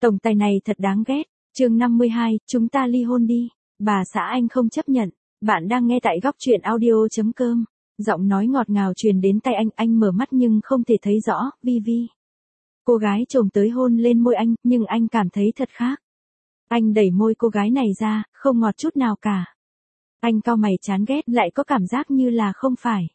Tổng tài này thật đáng ghét. Chương 52, chúng ta ly hôn đi. Bà xã anh không chấp nhận. Bạn đang nghe tại góc truyện audio.com. Giọng nói ngọt ngào truyền đến tai anh mở mắt nhưng không thể thấy rõ, Vi. Cô gái chồm tới hôn lên môi anh, nhưng anh cảm thấy thật khác. Anh đẩy môi cô gái này ra, không ngọt chút nào cả. Anh cau mày chán ghét, lại có cảm giác như là không phải.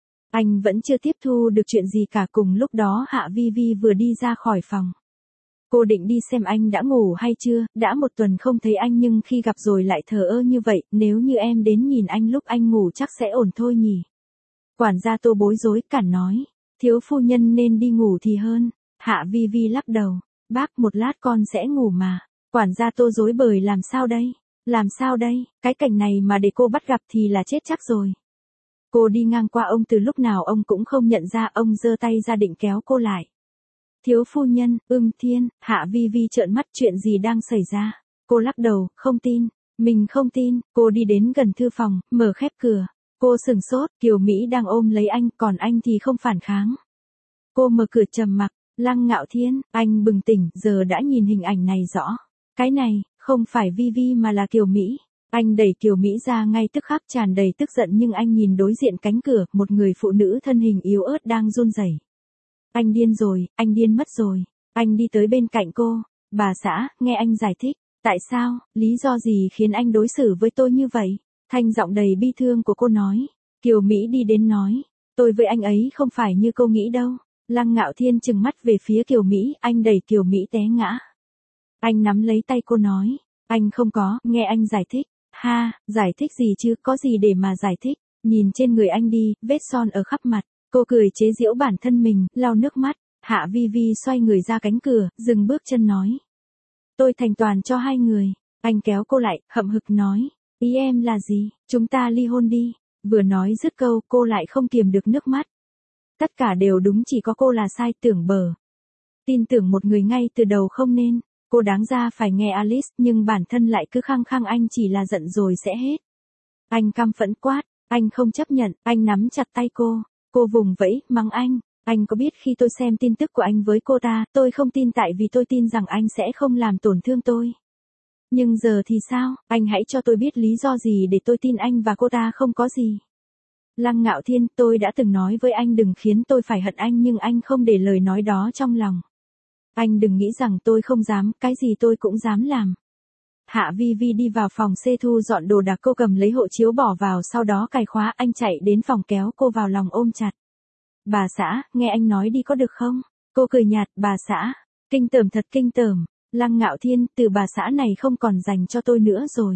Anh vẫn chưa tiếp thu được chuyện gì cả. Cùng lúc đó Hạ Vi vừa đi ra khỏi phòng. Cô định đi xem anh đã ngủ hay chưa, đã một tuần không thấy anh nhưng khi gặp rồi lại thờ ơ như vậy, nếu như em đến nhìn anh lúc anh ngủ chắc sẽ ổn thôi nhỉ. Quản gia Tô bối rối cản nói, thiếu phu nhân nên đi ngủ thì hơn. Hạ Vi lắc đầu, bác một lát con sẽ ngủ mà. Quản gia Tô rối bời làm sao đây? Làm sao đây, cái cảnh này mà để cô bắt gặp thì là chết chắc rồi. Cô đi ngang qua ông từ lúc nào ông cũng không nhận ra, ông giơ tay ra định kéo cô lại. Thiếu phu nhân, Thiên, Hạ Vi trợn mắt, chuyện gì đang xảy ra? Cô lắc đầu, không tin, mình không tin. Cô đi đến gần thư phòng, mở khép cửa. Cô sừng sốt, Kiều Mỹ đang ôm lấy anh, còn anh thì không phản kháng. Cô mở cửa trầm mặc, Lăng Ngạo Thiên, anh bừng tỉnh, giờ đã nhìn hình ảnh này rõ. Cái này, không phải Vi mà là Kiều Mỹ. Anh đẩy Kiều Mỹ ra ngay tức khắc, tràn đầy tức giận, nhưng anh nhìn đối diện cánh cửa, một người phụ nữ thân hình yếu ớt đang run rẩy. Anh điên rồi, anh điên mất rồi. Anh đi tới bên cạnh cô. Bà xã, nghe anh giải thích. Tại sao, lý do gì khiến anh đối xử với tôi như vậy? Thanh giọng đầy bi thương của cô nói. Kiều Mỹ đi đến nói. Tôi với anh ấy không phải như cô nghĩ đâu. Lăng Ngạo Thiên trừng mắt về phía Kiều Mỹ, anh đẩy Kiều Mỹ té ngã. Anh nắm lấy tay cô nói. Anh không có, nghe anh giải thích. Ha, giải thích gì chứ, có gì để mà giải thích. Nhìn trên người anh đi, vết son ở khắp mặt. Cô cười chế giễu bản thân mình, lau nước mắt. Hạ Vi xoay người ra cánh cửa, dừng bước chân nói. Tôi thành toàn cho hai người. Anh kéo cô lại, hậm hực nói. Ý em là gì? Chúng ta ly hôn đi. Vừa nói dứt câu, cô lại không kiềm được nước mắt. Tất cả đều đúng, chỉ có cô là sai, tưởng bờ. Tin tưởng một người ngay từ đầu không nên. Cô đáng ra phải nghe Alice, nhưng bản thân lại cứ khăng khăng anh chỉ là giận rồi sẽ hết. Anh căm phẫn quát, anh không chấp nhận, anh nắm chặt tay cô. Cô vùng vẫy, mắng anh có biết khi tôi xem tin tức của anh với cô ta, tôi không tin tại vì tôi tin rằng anh sẽ không làm tổn thương tôi. Nhưng giờ thì sao, anh hãy cho tôi biết lý do gì để tôi tin anh và cô ta không có gì. Lăng Ngạo Thiên, tôi đã từng nói với anh đừng khiến tôi phải hận anh nhưng anh không để lời nói đó trong lòng. Anh đừng nghĩ rằng tôi không dám, cái gì tôi cũng dám làm. Hạ Vi đi vào phòng xe thu dọn đồ đạc, cô cầm lấy hộ chiếu bỏ vào, sau đó cài khóa. Anh chạy đến phòng kéo cô vào lòng ôm chặt. Bà xã, nghe anh nói đi có được không? Cô cười nhạt, bà xã, kinh tởm thật kinh tởm. Lăng Ngạo Thiên, từ bà xã này không còn dành cho tôi nữa rồi.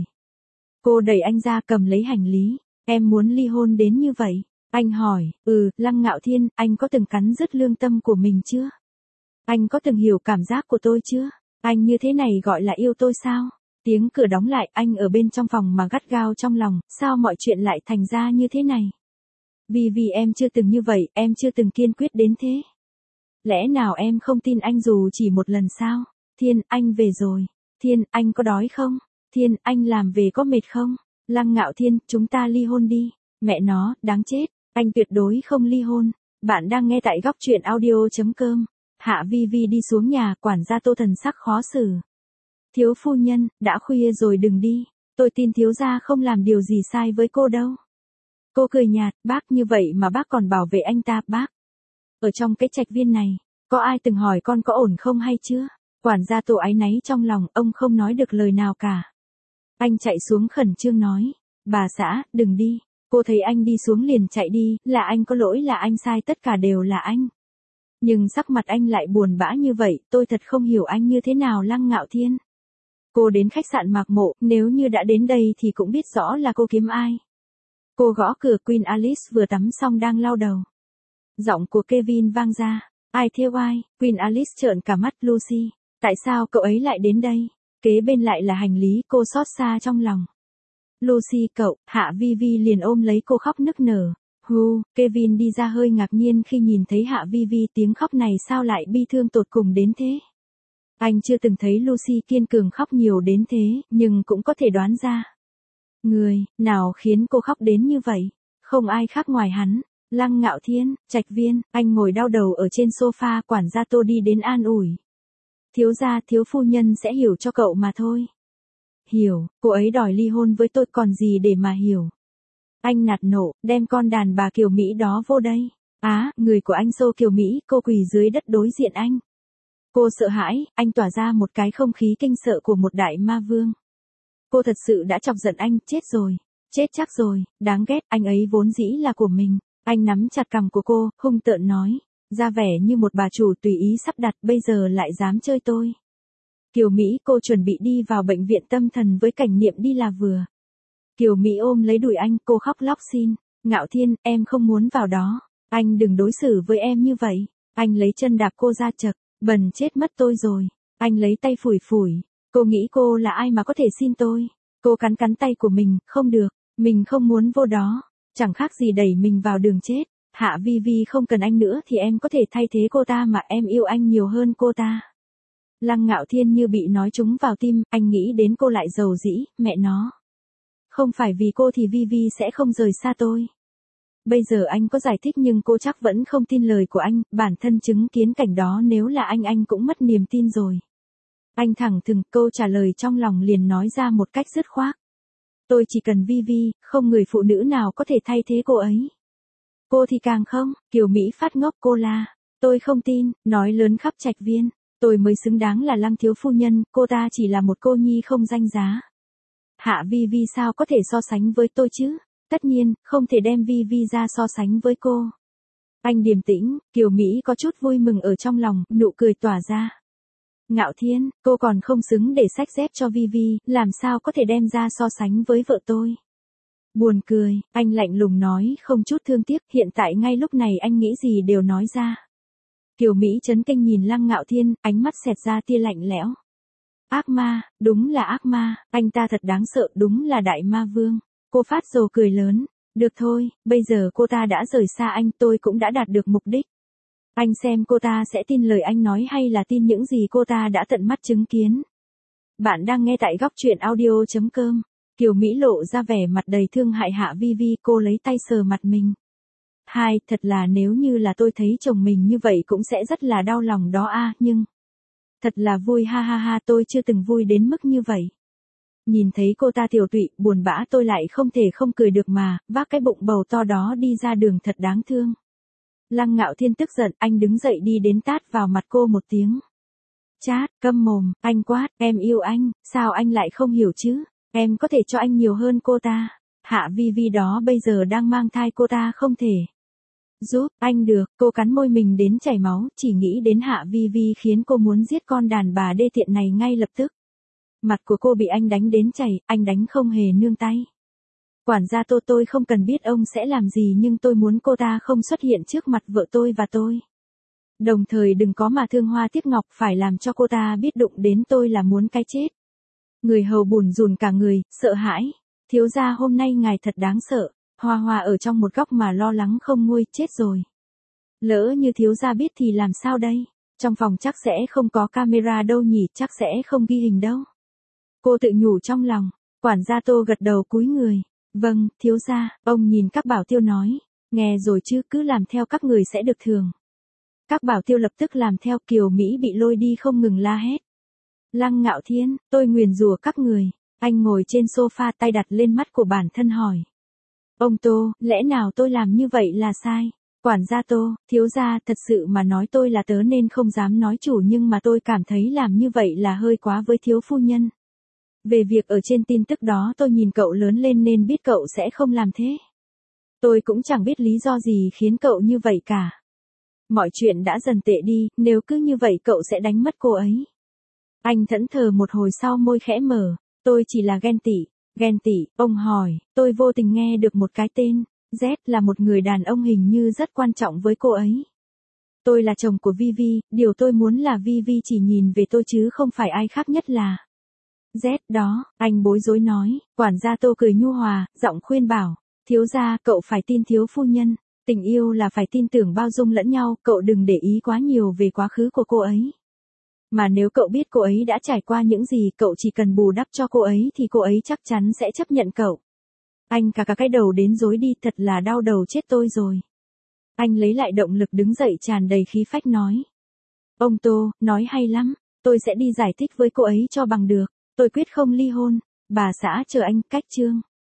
Cô đẩy anh ra, cầm lấy hành lý. Em muốn ly hôn đến như vậy? Anh hỏi, Lăng Ngạo Thiên, anh có từng cắn rứt lương tâm của mình chưa? Anh có từng hiểu cảm giác của tôi chưa? Anh như thế này gọi là yêu tôi sao? Tiếng cửa đóng lại, anh ở bên trong phòng mà gắt gao trong lòng, sao mọi chuyện lại thành ra như thế này? Vì em chưa từng như vậy, em chưa từng kiên quyết đến thế. Lẽ nào em không tin anh dù chỉ một lần sao? Thiên, anh về rồi. Thiên, anh có đói không? Thiên, anh làm về có mệt không? Lăng Ngạo Thiên, chúng ta ly hôn đi. Mẹ nó, đáng chết, anh tuyệt đối không ly hôn. Bạn đang nghe tại góc truyện audio.com. Hạ Vi đi xuống nhà, quản gia Tô thần sắc khó xử. Thiếu phu nhân, đã khuya rồi đừng đi. Tôi tin thiếu gia không làm điều gì sai với cô đâu. Cô cười nhạt, bác như vậy mà bác còn bảo vệ anh ta, bác. Ở trong cái trạch viên này, có ai từng hỏi con có ổn không hay chưa? Quản gia Tô áy náy trong lòng, ông không nói được lời nào cả. Anh chạy xuống khẩn trương nói, bà xã, đừng đi. Cô thấy anh đi xuống liền chạy đi, là anh có lỗi, là anh sai, tất cả đều là anh. Nhưng sắc mặt anh lại buồn bã như vậy, tôi thật không hiểu anh như thế nào. Lăng Ngạo Thiên. Cô đến khách sạn Mạc Mộ, nếu như đã đến đây thì cũng biết rõ là cô kiếm ai. Cô gõ cửa, Queen Alice vừa tắm xong đang lau đầu. Giọng của Kevin vang ra, ai theo ai? Queen Alice trợn cả mắt, Lucy, tại sao cậu ấy lại đến đây? Kế bên lại là hành lý, cô xót xa trong lòng. Lucy cậu, Hạ Vi liền ôm lấy cô khóc nức nở. Kevin đi ra hơi ngạc nhiên khi nhìn thấy Hạ Vi, tiếng khóc này sao lại bi thương tột cùng đến thế? Anh chưa từng thấy Lucy kiên cường khóc nhiều đến thế, nhưng cũng có thể đoán ra. Người nào khiến cô khóc đến như vậy? Không ai khác ngoài hắn. Lăng Ngạo Thiên, trạch viên, anh ngồi đau đầu ở trên sofa, quản gia Tô đi đến an ủi. Thiếu gia, thiếu phu nhân sẽ hiểu cho cậu mà thôi. Hiểu, cô ấy đòi ly hôn với tôi còn gì để mà hiểu. Anh nạt nộ, đem con đàn bà Kiều Mỹ đó vô đây. Người của anh xô Kiều Mỹ, cô quỳ dưới đất đối diện anh. Cô sợ hãi, anh tỏa ra một cái không khí kinh sợ của một đại ma vương. Cô thật sự đã chọc giận anh, chết rồi. Chết chắc rồi, đáng ghét, anh ấy vốn dĩ là của mình. Anh nắm chặt cằm của cô, hung tợn nói. Ra vẻ như một bà chủ tùy ý sắp đặt, bây giờ lại dám chơi tôi. Kiều Mỹ, cô chuẩn bị đi vào bệnh viện tâm thần với Cảnh Niệm đi là vừa. Kiều Mỹ ôm lấy đùi anh, cô khóc lóc xin. Ngạo Thiên, em không muốn vào đó. Anh đừng đối xử với em như vậy. Anh lấy chân đạp cô ra chật, bần chết mất tôi rồi. Anh lấy tay phủi phủi. Cô nghĩ cô là ai mà có thể xin tôi. Cô cắn cắn tay của mình, không được. Mình không muốn vô đó. Chẳng khác gì đẩy mình vào đường chết. Hạ Vi Vi không cần anh nữa thì em có thể thay thế cô ta mà em yêu anh nhiều hơn cô ta. Lăng Ngạo Thiên như bị nói trúng vào tim, anh nghĩ đến cô lại dầu dĩ, mẹ nó. Không phải vì cô thì Vi Vi sẽ không rời xa tôi. Bây giờ anh có giải thích nhưng cô chắc vẫn không tin lời của anh, bản thân chứng kiến cảnh đó nếu là anh cũng mất niềm tin rồi. Anh thẳng thừng, câu trả lời trong lòng liền nói ra một cách dứt khoát. Tôi chỉ cần Vi Vi, không người phụ nữ nào có thể thay thế cô ấy. Cô thì càng không, Kiều Mỹ phát ngốc cô la. Tôi không tin, nói lớn khắp trạch viên. Tôi mới xứng đáng là Lăng thiếu phu nhân, cô ta chỉ là một cô nhi không danh giá. Hạ Vi Vi sao có thể so sánh với tôi chứ? Tất nhiên, không thể đem Vi Vi ra so sánh với cô. Anh điềm tĩnh, Kiều Mỹ có chút vui mừng ở trong lòng, nụ cười tỏa ra. Ngạo Thiên, cô còn không xứng để xách dép cho Vi Vi, làm sao có thể đem ra so sánh với vợ tôi. Buồn cười, anh lạnh lùng nói không chút thương tiếc, hiện tại ngay lúc này anh nghĩ gì đều nói ra. Kiều Mỹ chấn kinh nhìn Lăng Ngạo Thiên, ánh mắt xẹt ra tia lạnh lẽo. Ác ma, đúng là ác ma, anh ta thật đáng sợ, đúng là đại ma vương. Cô phát rồ cười lớn. Được thôi, bây giờ cô ta đã rời xa anh, tôi cũng đã đạt được mục đích. Anh xem cô ta sẽ tin lời anh nói hay là tin những gì cô ta đã tận mắt chứng kiến. Bạn đang nghe tại góc truyện audio.com. Kiều Mỹ lộ ra vẻ mặt đầy thương hại Hạ Vi Vi, cô lấy tay sờ mặt mình. Thật là nếu như là tôi thấy chồng mình như vậy cũng sẽ rất là đau lòng đó nhưng... Thật là vui ha ha ha, tôi chưa từng vui đến mức như vậy. Nhìn thấy cô ta tiểu tụy, buồn bã tôi lại không thể không cười được mà, vác cái bụng bầu to đó đi ra đường thật đáng thương. Lăng Ngạo Thiên tức giận, anh đứng dậy đi đến tát vào mặt cô một tiếng. Chát, câm mồm, anh quát, em yêu anh, sao anh lại không hiểu chứ, em có thể cho anh nhiều hơn cô ta. Hạ Vi Vi đó bây giờ đang mang thai, cô ta không thể. Giúp, anh được, cô cắn môi mình đến chảy máu, chỉ nghĩ đến Hạ Vi Vi khiến cô muốn giết con đàn bà đê tiện này ngay lập tức. Mặt của cô bị anh đánh đến chảy, anh đánh không hề nương tay. Quản gia tôi không cần biết ông sẽ làm gì nhưng tôi muốn cô ta không xuất hiện trước mặt vợ tôi và tôi. Đồng thời đừng có mà thương hoa tiếc ngọc, phải làm cho cô ta biết đụng đến tôi là muốn cái chết. Người hầu bủn rủn cả người, sợ hãi. Thiếu gia hôm nay ngài thật đáng sợ. Hoa Hoa ở trong một góc mà lo lắng không nguôi, chết rồi. Lỡ như thiếu gia biết thì làm sao đây? Trong phòng chắc sẽ không có camera đâu nhỉ, chắc sẽ không ghi hình đâu. Cô tự nhủ trong lòng. Quản gia Tô gật đầu cúi người. Vâng, thiếu gia, ông nhìn các bảo tiêu nói. Nghe rồi chứ, cứ làm theo các người sẽ được thưởng. Các bảo tiêu lập tức làm theo, Kiều Mỹ bị lôi đi không ngừng la hét. Lăng Ngạo Thiên, tôi nguyền rủa các người. Anh ngồi trên sofa, tay đặt lên mắt của bản thân hỏi. Ông Tô, lẽ nào tôi làm như vậy là sai? Quản gia Tô, thiếu gia, thật sự mà nói tôi là tớ nên không dám nói chủ nhưng mà tôi cảm thấy làm như vậy là hơi quá với thiếu phu nhân. Về việc ở trên tin tức đó tôi nhìn cậu lớn lên nên biết cậu sẽ không làm thế. Tôi cũng chẳng biết lý do gì khiến cậu như vậy cả. Mọi chuyện đã dần tệ đi, nếu cứ như vậy cậu sẽ đánh mất cô ấy. Anh thẫn thờ một hồi sau môi khẽ mở, tôi chỉ là ghen tị. Ghen tị, ông hỏi, tôi vô tình nghe được một cái tên, Z là một người đàn ông hình như rất quan trọng với cô ấy. Tôi là chồng của Vi Vi, điều tôi muốn là Vi Vi chỉ nhìn về tôi chứ không phải ai khác, nhất là Z đó, anh bối rối nói. Quản gia Tô cười nhu hòa, giọng khuyên bảo, thiếu gia, cậu phải tin thiếu phu nhân, tình yêu là phải tin tưởng bao dung lẫn nhau, cậu đừng để ý quá nhiều về quá khứ của cô ấy. Mà nếu cậu biết cô ấy đã trải qua những gì, cậu chỉ cần bù đắp cho cô ấy thì cô ấy chắc chắn sẽ chấp nhận cậu. Anh cả cái đầu đến rối đi, thật là đau đầu chết tôi rồi. Anh lấy lại động lực đứng dậy tràn đầy khí phách nói. Ông Tô, nói hay lắm, Tôi sẽ đi giải thích với cô ấy cho bằng được. Tôi quyết không ly hôn. Bà xã chờ anh, cách chương.